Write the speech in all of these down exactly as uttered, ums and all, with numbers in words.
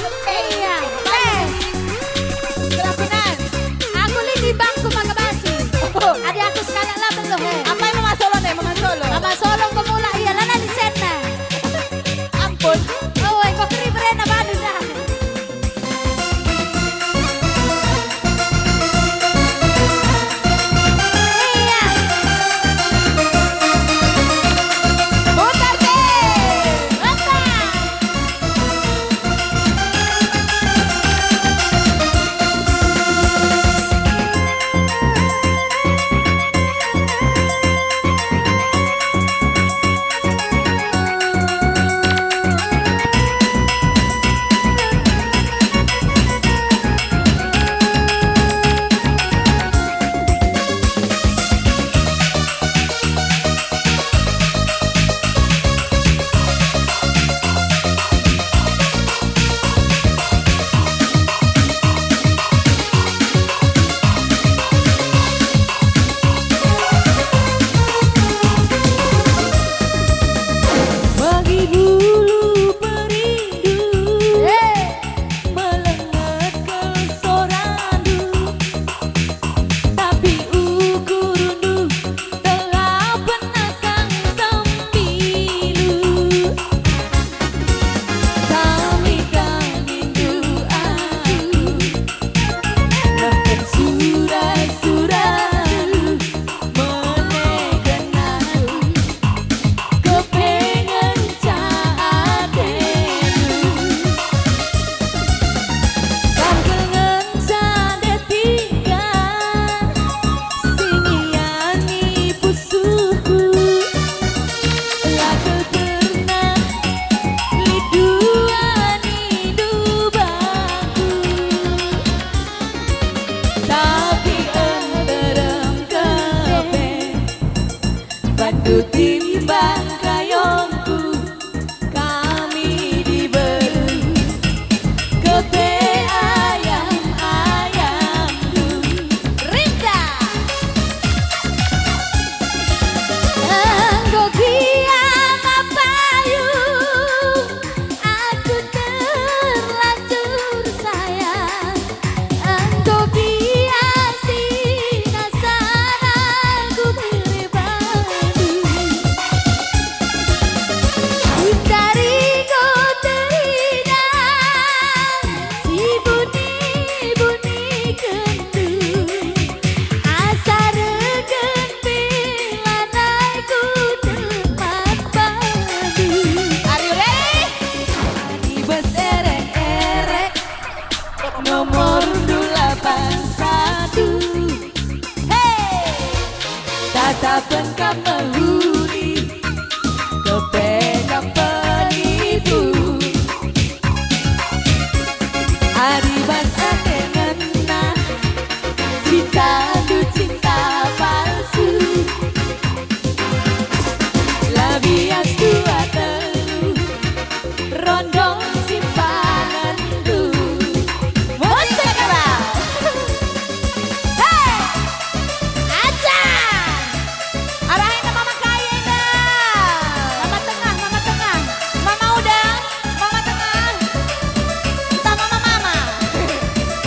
Iya. Eh. Kerapinan. Aku li di bangku makabasi. Oh. Adi aku sekali lah belum he. Apa yang Mama Solo nih, Mama Solo? Mama Solo kumula iya lana di sana. Ampun. Oh, kok kiri berena badu dah. Iya. Putar deh. Apa? Bagi bulu perindu Eh. melengat ke sorandu, tapi ukurundu telah penasang sembilu. Kami kan rindu aku, bahkan surat-surat menekan aku. Kepengen caatenu Kamkengen sade tiga Siniani pusuku Laku pernah liduani dubaku. Tapi enterem kepe bantu timbang kayongku. Kami diberi kepe ayam-ayamku. Rinda. Engkau kiam payung, aku terlanjur sayang. Engkau biasi nasaraku berbadu. Utariku terinang, si buni-buni kendu. Asarkan pilanaiku tempat padu. Are you ready? Di bus erek-erek nomor delapan satu. Hey, tatapan kamahuni kepegang penipu. Adi basa dengan nah cinta du cinta palsu. Labias tua telu rondong simpangan du. Musik keras. Hey, Aja. arahin ke Mama Kaya dah. Mama tengah, mama tengah. Mama udah, Mama tengah. Kita Mama Mama.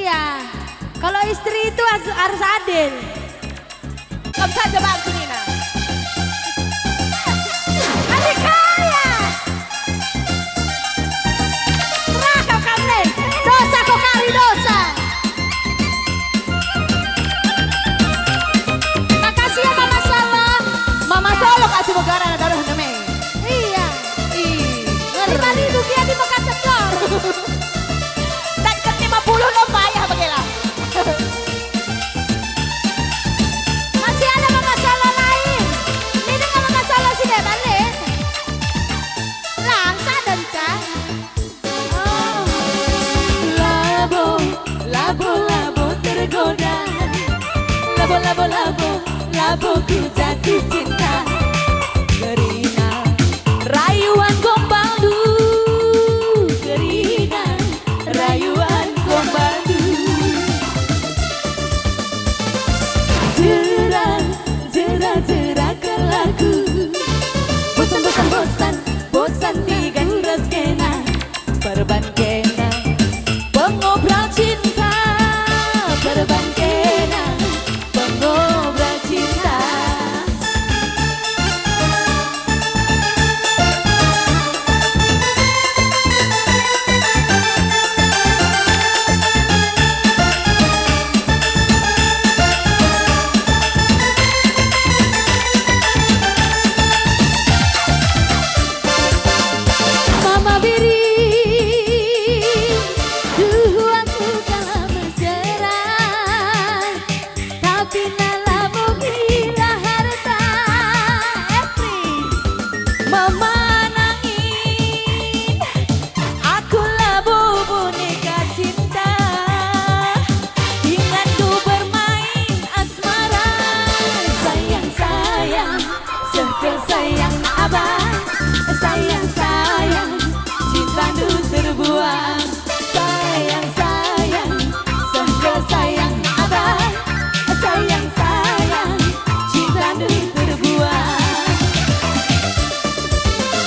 Iya. Kalau istri itu harus, harus adil. Kamu saja bantu Nina. Adik kaya. Serah kau kamle. Dosa kau kari dosa. Makasih ya Mama Solo. Mama Solo kasih negara negara namanya. Iya. Ih, Lima ribu dia di Mekah Cekor. dan ke lima puluh lo payah bagilah. Masih ada Mama Solo lain. Ini dengan Mama Solo sih deh balik. Langsa dan cah. Oh. Labo, labo, labo tergoda. Labo, labo, labo, labo ku jatuh cinta. Gerina, rayuan gombal du. Gerina, rayuan gombal du. Zera, zera, zera ke lagu. Bosan, bosan, bosan, bosan digandres kena. Perban kena, pengobrol cinta. Perban kena, pengobrol cinta. Mama biri, duh aku kalah berserah, tapi nalamu gila harta. Efri, Mama nangis, aku labu boneka cinta. Denganku bermain asmara. Sayang, sayang, sekel sayang abang. Sayang, sayang, cintaku terbuang. Sayang, sayang, sekel sayang abang. Sayang, sayang, cintaku terbuang.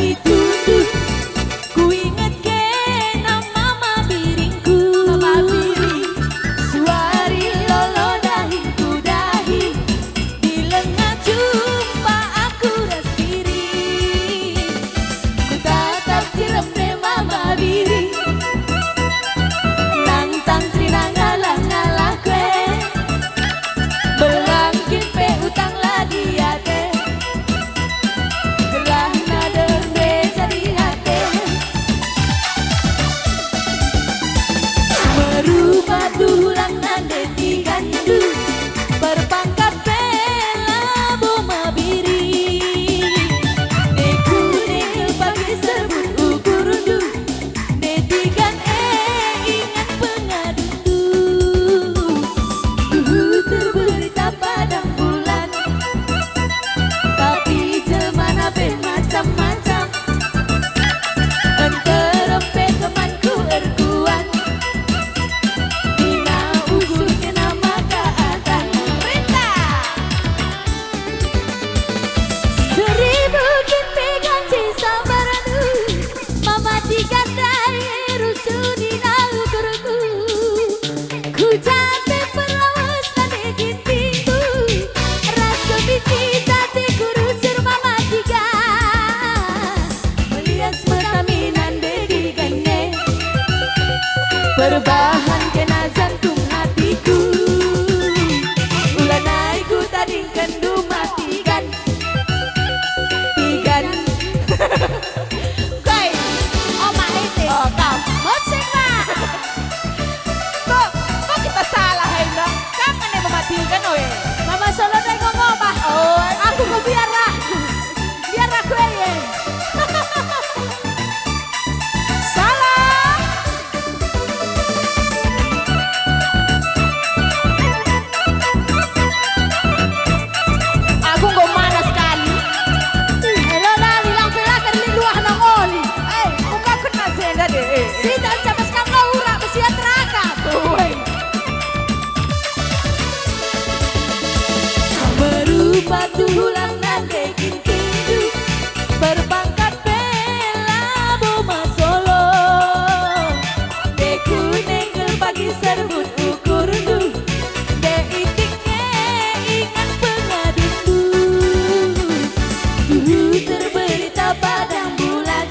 dituduh. Ku inget ke nama mabiringku, mabiring. Suari lolo dahinku dahi, di lengah jumpa aku rasiri. Ku tatap siram de mama biring, nang tangkri nang ngalah-ngalah kue. Belangkin pe utang lagi ate, gelah nader de jadi hati. Merubah tulang nande digandu, berpangkat bela boma biri. Neku neku pagi sebut ukurundu, netikan eh ingat pengadundu. Duhu terberita padang bulan, tapi jelmana ben macam-macam. Enterempe temanku erguan, dina ukurnya nama keadaan. Perintah seribu kimpi ganti sabaranu, mama dikandai rusudina ukurku. Ku jatuh perawas tadi gintiku, rasa biti tadi kurusur mama tiga. Melihat metaminan dedi gane, berbahan kena jantung hatiku. Ulah naikku tadi kendu matikan, tigan. Koi, oma itu. Oh kau, musik lah. Kok, kok kita salah Henda? Kapan yang mematikan oe? Mama Solo deh ngomong apa? Oh, Aku mau biar lah, biar aku ya. salah. Aku nggak mana sekali. Hello lah, bilang pela kerli luah nang oli. Eh, muka kena senda deh. Si dan cabas kang laura besia teraka. Woi. Berupa tulang nande kintindu, berpangkat bela boma Solo. Deku nenggel pagi serbut ukurdu, de itiknya ingat pengadundu. Dulu terberita padang bulan,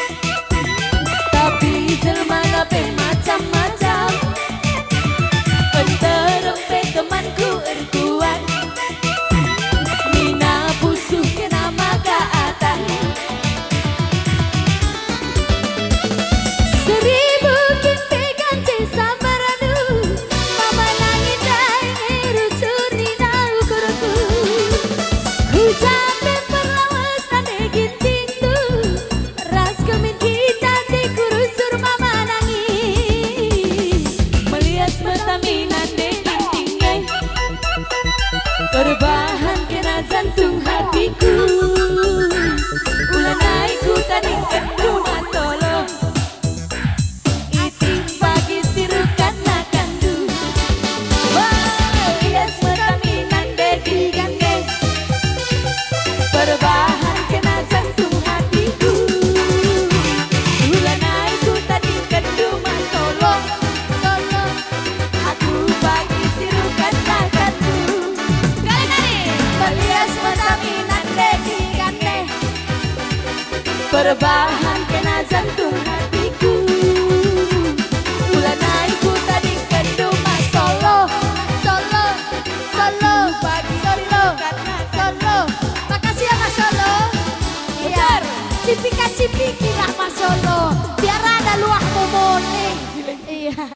tapi jelmana pe macam-macam. Enterempe temanku erguan, Nina pusuh kena maka atan. Seribu kimpi ganti sabaranu, mama nangis dai rusur nina ukurku. Hujan perawas tande gintindu, ras kemin kita di kurusur mama nangis. Melihat metaminan de gintingnya, berbahan kena jantung hatiku. Ulah naikku tadi kendu Solo, iting pagi sirukan nakandu. Wah, lihat metaminan de digande, berbahan kena jantung hatiku. Ulah naikku tadi kendu Solo, Solo, aku pagi sirukan nakandu. Sekali kali melihat metaminan de digande, berbahan kena jantung hatiku. Ulah naikku tadi kendu Solo, Solo, Solo, pagi Solo, karena Solo. Makasih ya Mas Solo. Iya, Benar. cipika-cipiki lah Mas Solo. Biar ada luah momone. Iya.